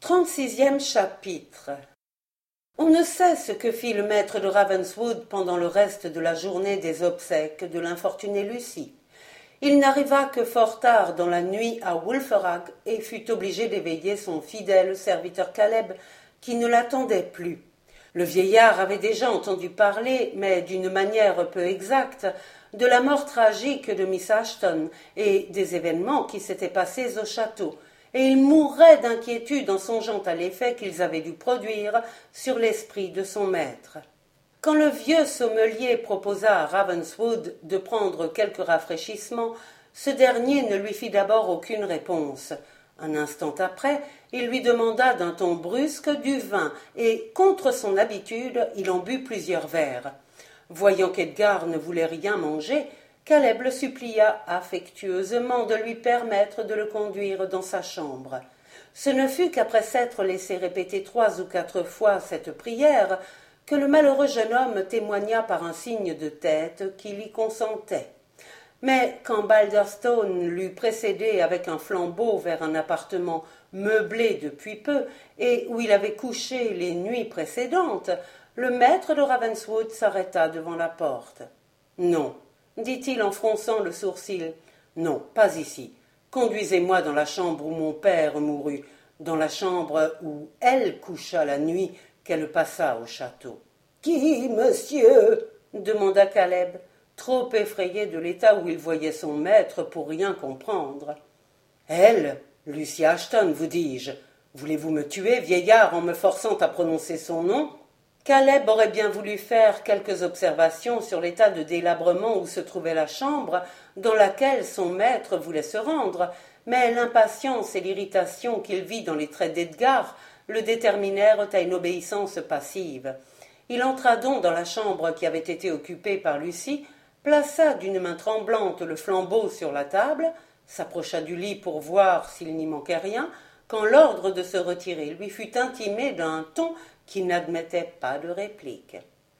36e chapitre. On ne sait ce que fit le maître de Ravenswood pendant le reste de la journée des obsèques de l'infortunée Lucie. Il n'arriva que fort tard dans la nuit à Wulfrag et fut obligé d'éveiller son fidèle serviteur Caleb, qui ne l'attendait plus. Le vieillard avait déjà entendu parler, mais d'une manière peu exacte, de la mort tragique de Miss Ashton et des événements qui s'étaient passés au château, et il mourait d'inquiétude en songeant à l'effet qu'ils avaient dû produire sur l'esprit de son maître. Quand le vieux sommelier proposa à Ravenswood de prendre quelques rafraîchissements, ce dernier ne lui fit d'abord aucune réponse. Un instant après, il lui demanda d'un ton brusque du vin, et, contre son habitude, il en but plusieurs verres. Voyant qu'Edgar ne voulait rien manger, Caleb le supplia affectueusement de lui permettre de le conduire dans sa chambre. Ce ne fut qu'après s'être laissé répéter 3 ou 4 fois cette prière que le malheureux jeune homme témoigna par un signe de tête qu'il y consentait. Mais quand Balderstone l'eut précédé avec un flambeau vers un appartement meublé depuis peu et où il avait couché les nuits précédentes, le maître de Ravenswood s'arrêta devant la porte. « Non, dit-il en fronçant le sourcil, « non, pas ici. Conduisez-moi dans la chambre où mon père mourut, dans la chambre où elle coucha la nuit qu'elle passa au château. »« Qui, monsieur ?» demanda Caleb, trop effrayé de l'état où il voyait son maître pour rien comprendre. « Elle, Lucie Ashton, vous dis-je. Voulez-vous me tuer, vieillard, en me forçant à prononcer son nom ?» Caleb aurait bien voulu faire quelques observations sur l'état de délabrement où se trouvait la chambre dans laquelle son maître voulait se rendre, mais l'impatience et l'irritation qu'il vit dans les traits d'Edgar le déterminèrent à une obéissance passive. Il entra donc dans la chambre qui avait été occupée par Lucie, plaça d'une main tremblante le flambeau sur la table, s'approcha du lit pour voir s'il n'y manquait rien, quand l'ordre de se retirer lui fut intimé d'un ton qui n'admettait pas de réplique.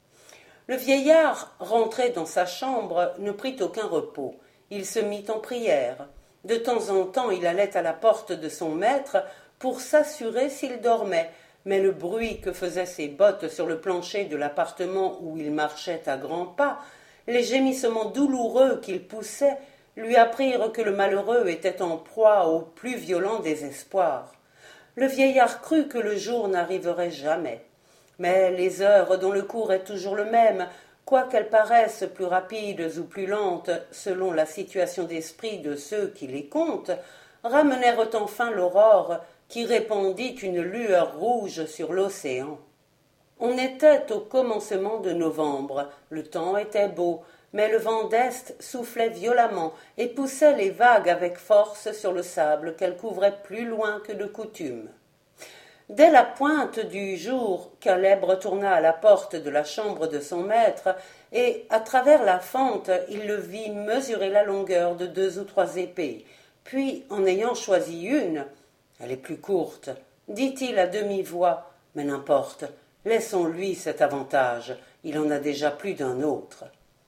Le vieillard, rentré dans sa chambre, ne prit aucun repos. Il se mit en prière. De temps en temps, il allait à la porte de son maître pour s'assurer s'il dormait, mais le bruit que faisaient ses bottes sur le plancher de l'appartement où il marchait à grands pas, les gémissements douloureux qu'il poussait, lui apprirent que le malheureux était en proie au plus violent désespoir. Le vieillard crut que le jour n'arriverait jamais. Mais les heures dont le cours est toujours le même, quoiqu'elles paraissent plus rapides ou plus lentes selon la situation d'esprit de ceux qui les comptent, ramenèrent enfin l'aurore qui répandit une lueur rouge sur l'océan. On était au commencement de novembre, le temps était beau, mais le vent d'est soufflait violemment et poussait les vagues avec force sur le sable qu'elles couvraient plus loin que de coutume. Dès la pointe du jour, Caleb retourna à la porte de la chambre de son maître, et, à travers la fente, il le vit mesurer la longueur de 2 ou 3 épées. Puis, en ayant choisi une, « Elle est plus courte », dit-il à demi-voix, « mais n'importe, laissons-lui cet avantage, il en a déjà plus d'un autre. »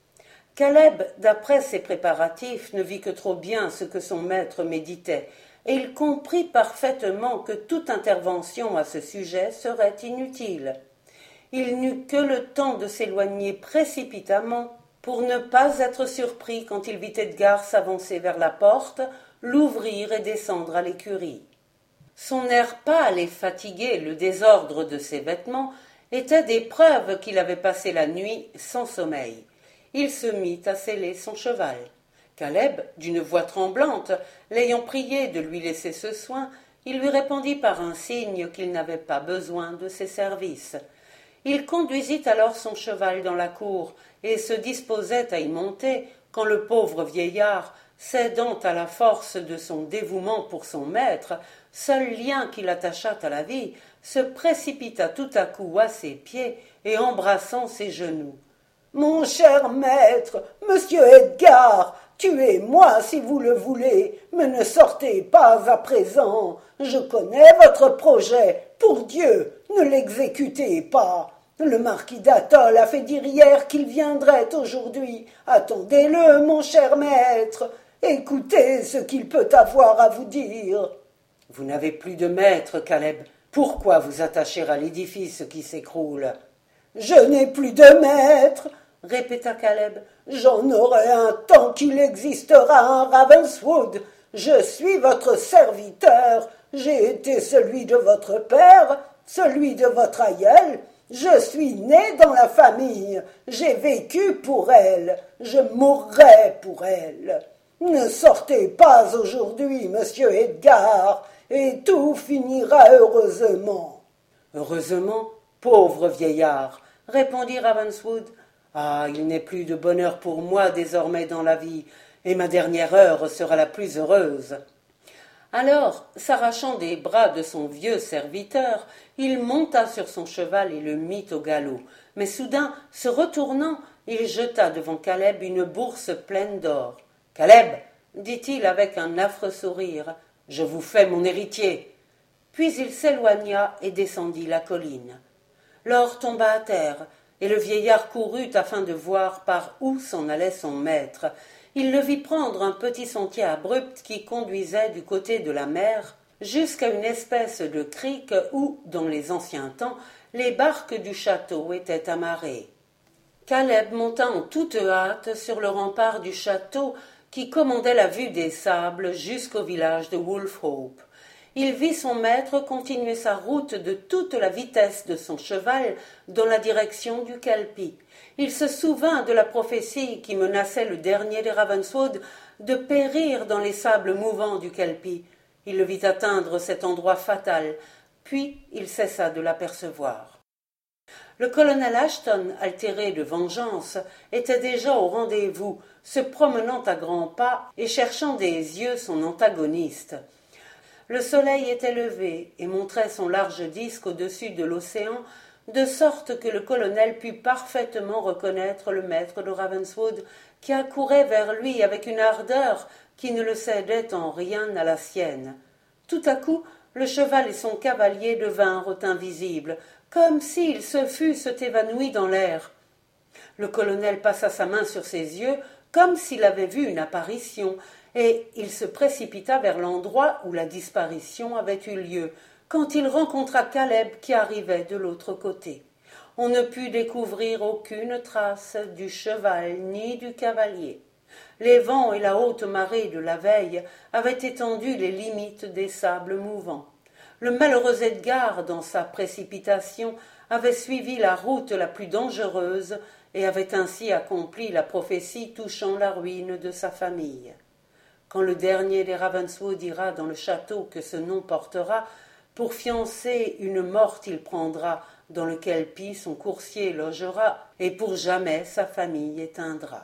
Caleb, d'après ses préparatifs, ne vit que trop bien ce que son maître méditait, et il comprit parfaitement que toute intervention à ce sujet serait inutile. Il n'eut que le temps de s'éloigner précipitamment pour ne pas être surpris quand il vit Edgar s'avancer vers la porte, l'ouvrir et descendre à l'écurie. Son air pâle et fatigué, le désordre de ses vêtements, étaient des preuves qu'il avait passé la nuit sans sommeil. Il se mit à seller son cheval. Caleb, d'une voix tremblante, l'ayant prié de lui laisser ce soin, il lui répondit par un signe qu'il n'avait pas besoin de ses services. Il conduisit alors son cheval dans la cour et se disposait à y monter quand le pauvre vieillard, cédant à la force de son dévouement pour son maître, seul lien qui l'attachât à la vie, se précipita tout à coup à ses pieds et embrassant ses genoux. « Mon cher maître, monsieur Edgar, tuez-moi si vous le voulez, mais ne sortez pas à présent. Je connais votre projet. Pour Dieu, ne l'exécutez pas. Le marquis d'Atholl a fait dire hier qu'il viendrait aujourd'hui. Attendez-le, mon cher maître. Écoutez ce qu'il peut avoir à vous dire. » « Vous n'avez plus de maître, Caleb. Pourquoi vous attacher à l'édifice qui s'écroule? Je n'ai plus de maître, répéta Caleb. J'en aurai un tant qu'il existera un Ravenswood. Je suis votre serviteur. J'ai été celui de votre père, celui de votre aïeul. Je suis né dans la famille. J'ai vécu pour elle. Je mourrai pour elle. Ne sortez pas aujourd'hui, monsieur Edgar, et tout finira heureusement. Heureusement, pauvre vieillard, répondit Ravenswood. Ah, il n'est plus de bonheur pour moi désormais dans la vie, et ma dernière heure sera la plus heureuse. Alors, s'arrachant des bras de son vieux serviteur, il monta sur son cheval et le mit au galop. Mais soudain, se retournant, il jeta devant Caleb une bourse pleine d'or. « Caleb, dit-il avec un affreux sourire, je vous fais mon héritier. » Puis il s'éloigna et descendit la colline. L'or tomba à terre, et le vieillard courut afin de voir par où s'en allait son maître. Il le vit prendre un petit sentier abrupt qui conduisait du côté de la mer jusqu'à une espèce de crique où, dans les anciens temps, les barques du château étaient amarrées. Caleb monta en toute hâte sur le rempart du château qui commandait la vue des sables jusqu'au village de Wolf Hope. Il vit son maître continuer sa route de toute la vitesse de son cheval dans la direction du Kelpie. Il se souvint de la prophétie qui menaçait le dernier des Ravenswood de périr dans les sables mouvants du Kelpie. Il le vit atteindre cet endroit fatal, puis il cessa de l'apercevoir. Le colonel Ashton, altéré de vengeance, était déjà au rendez-vous, se promenant à grands pas et cherchant des yeux son antagoniste. Le soleil était levé et montrait son large disque au-dessus de l'océan, de sorte que le colonel put parfaitement reconnaître le maître de Ravenswood, qui accourait vers lui avec une ardeur qui ne le cédait en rien à la sienne. Tout à coup, le cheval et son cavalier devinrent invisibles, comme s'ils se fussent évanouis dans l'air. Le colonel passa sa main sur ses yeux, comme s'il avait vu une apparition, et il se précipita vers l'endroit où la disparition avait eu lieu, quand il rencontra Caleb qui arrivait de l'autre côté. On ne put découvrir aucune trace du cheval ni du cavalier. Les vents et la haute marée de la veille avaient étendu les limites des sables mouvants. Le malheureux Edgar, dans sa précipitation, avait suivi la route la plus dangereuse et avait ainsi accompli la prophétie touchant la ruine de sa famille. Quand le dernier des Ravenswood ira dans le château que ce nom portera, pour fiancer une morte il prendra, dans lequel Pi son coursier logera, et pour jamais sa famille éteindra.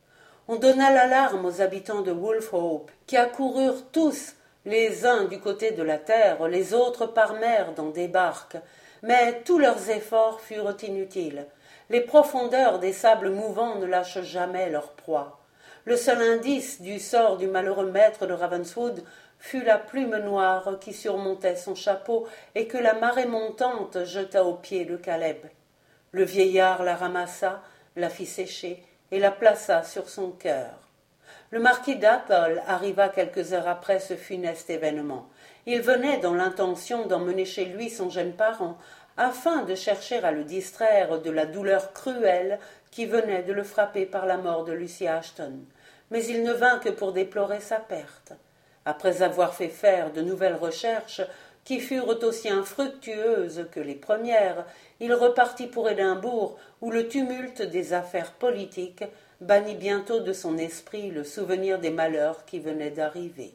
On donna l'alarme aux habitants de Wolf Hope, qui accoururent tous, les uns du côté de la terre, les autres par mer dans des barques, mais tous leurs efforts furent inutiles. Les profondeurs des sables mouvants ne lâchent jamais leur proie. Le seul indice du sort du malheureux maître de Ravenswood fut la plume noire qui surmontait son chapeau et que la marée montante jeta aux pieds de Caleb. Le vieillard la ramassa, la fit sécher et la plaça sur son cœur. Le marquis d'Athol arriva quelques heures après ce funeste événement. Il venait dans l'intention d'emmener chez lui son jeune parent, afin de chercher à le distraire de la douleur cruelle qui venait de le frapper par la mort de Lucy Ashton. Mais il ne vint que pour déplorer sa perte. Après avoir fait faire de nouvelles recherches, qui furent aussi infructueuses que les premières, il repartit pour Édimbourg, où le tumulte des affaires politiques bannit bientôt de son esprit le souvenir des malheurs qui venaient d'arriver.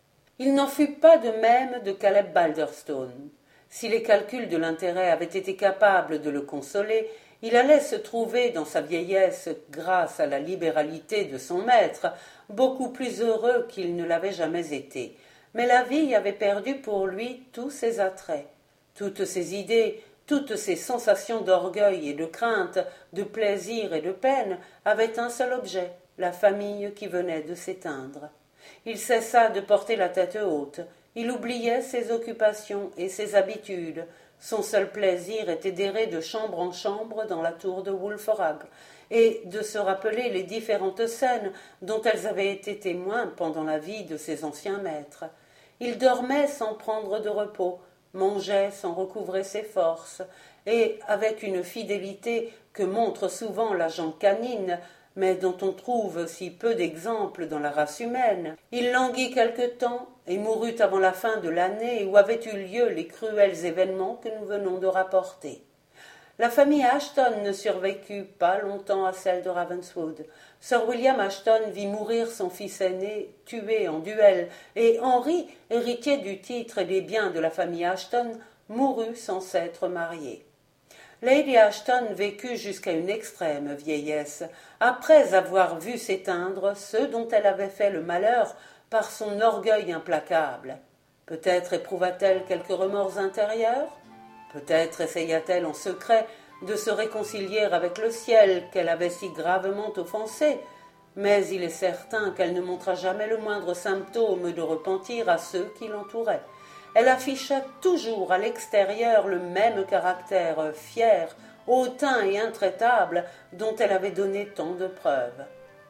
Il n'en fut pas de même de Caleb Balderstone. Si les calculs de l'intérêt avaient été capables de le consoler, il allait se trouver dans sa vieillesse, grâce à la libéralité de son maître, beaucoup plus heureux qu'il ne l'avait jamais été. Mais la vie avait perdu pour lui tous ses attraits, toutes ses idées, toutes ses sensations d'orgueil et de crainte, de plaisir et de peine avaient un seul objet, la famille qui venait de s'éteindre. Il cessa de porter la tête haute, il oubliait ses occupations et ses habitudes. Son seul plaisir était d'errer de chambre en chambre dans la tour de Wulfrag et de se rappeler les différentes scènes dont elles avaient été témoins pendant la vie de ses anciens maîtres. Il dormait sans prendre de repos, mangeait sans recouvrer ses forces, et avec une fidélité que montre souvent la gent canine, mais dont on trouve si peu d'exemples dans la race humaine. Il languit quelque temps et mourut avant la fin de l'année où avaient eu lieu les cruels événements que nous venons de rapporter. La famille Ashton ne survécut pas longtemps à celle de Ravenswood. Sir William Ashton vit mourir son fils aîné, tué en duel, et Henry, héritier du titre et des biens de la famille Ashton, mourut sans s'être marié. Lady Ashton vécut jusqu'à une extrême vieillesse, après avoir vu s'éteindre ceux dont elle avait fait le malheur par son orgueil implacable. Peut-être éprouva-t-elle quelques remords intérieurs? Peut-être essaya-t-elle en secret de se réconcilier avec le ciel qu'elle avait si gravement offensé, mais il est certain qu'elle ne montra jamais le moindre symptôme de repentir à ceux qui l'entouraient. Elle afficha toujours à l'extérieur le même caractère fier, hautain et intraitable dont elle avait donné tant de preuves.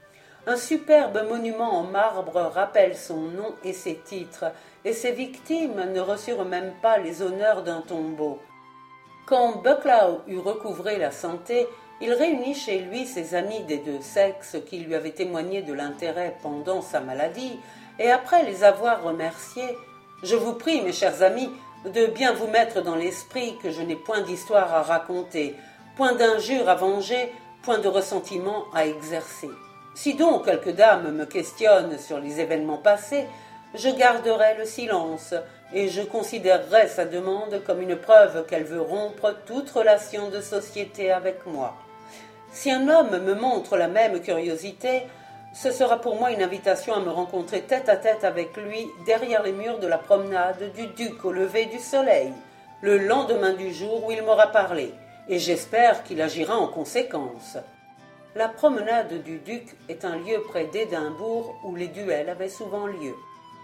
Un superbe monument en marbre rappelle son nom et ses titres, et ses victimes ne reçurent même pas les honneurs d'un tombeau. Quand Bucklaw eut recouvré la santé, il réunit chez lui ses amis des deux sexes qui lui avaient témoigné de l'intérêt pendant sa maladie, et après les avoir remerciés, « Je vous prie, mes chers amis, de bien vous mettre dans l'esprit que je n'ai point d'histoire à raconter, point d'injure à venger, point de ressentiment à exercer. Si donc quelque dame me questionne sur les événements passés, je garderai le silence, et je considérerai sa demande comme une preuve qu'elle veut rompre toute relation de société avec moi. Si un homme me montre la même curiosité, ce sera pour moi une invitation à me rencontrer tête à tête avec lui derrière les murs de la promenade du Duc au lever du soleil, le lendemain du jour où il m'aura parlé, et j'espère qu'il agira en conséquence. » La promenade du Duc est un lieu près d'Édimbourg où les duels avaient souvent lieu.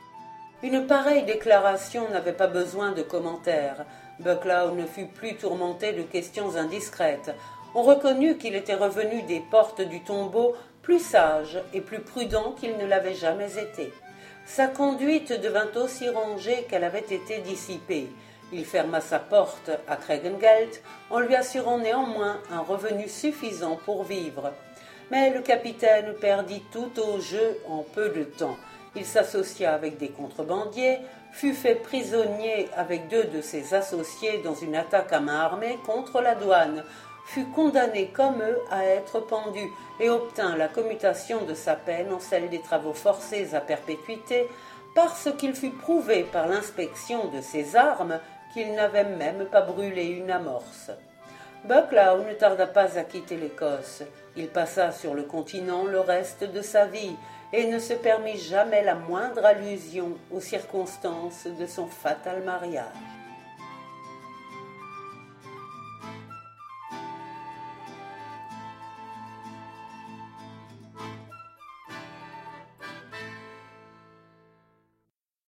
Une pareille déclaration n'avait pas besoin de commentaires. Bucklaw ne fut plus tourmenté de questions indiscrètes. On reconnut qu'il était revenu des portes du tombeau plus sage et plus prudent qu'il ne l'avait jamais été. Sa conduite devint aussi rangée qu'elle avait été dissipée. Il ferma sa porte à Craigengelt en lui assurant néanmoins un revenu suffisant pour vivre. Mais le capitaine perdit tout au jeu en peu de temps. Il s'associa avec des contrebandiers, fut fait prisonnier avec 2 de ses associés dans une attaque à main armée contre la douane, fut condamné comme eux à être pendu et obtint la commutation de sa peine en celle des travaux forcés à perpétuité parce qu'il fut prouvé par l'inspection de ses armes qu'il n'avait même pas brûlé une amorce. Bucklaw ne tarda pas à quitter l'Écosse. Il passa sur le continent le reste de sa vie et ne se permit jamais la moindre allusion aux circonstances de son fatal mariage.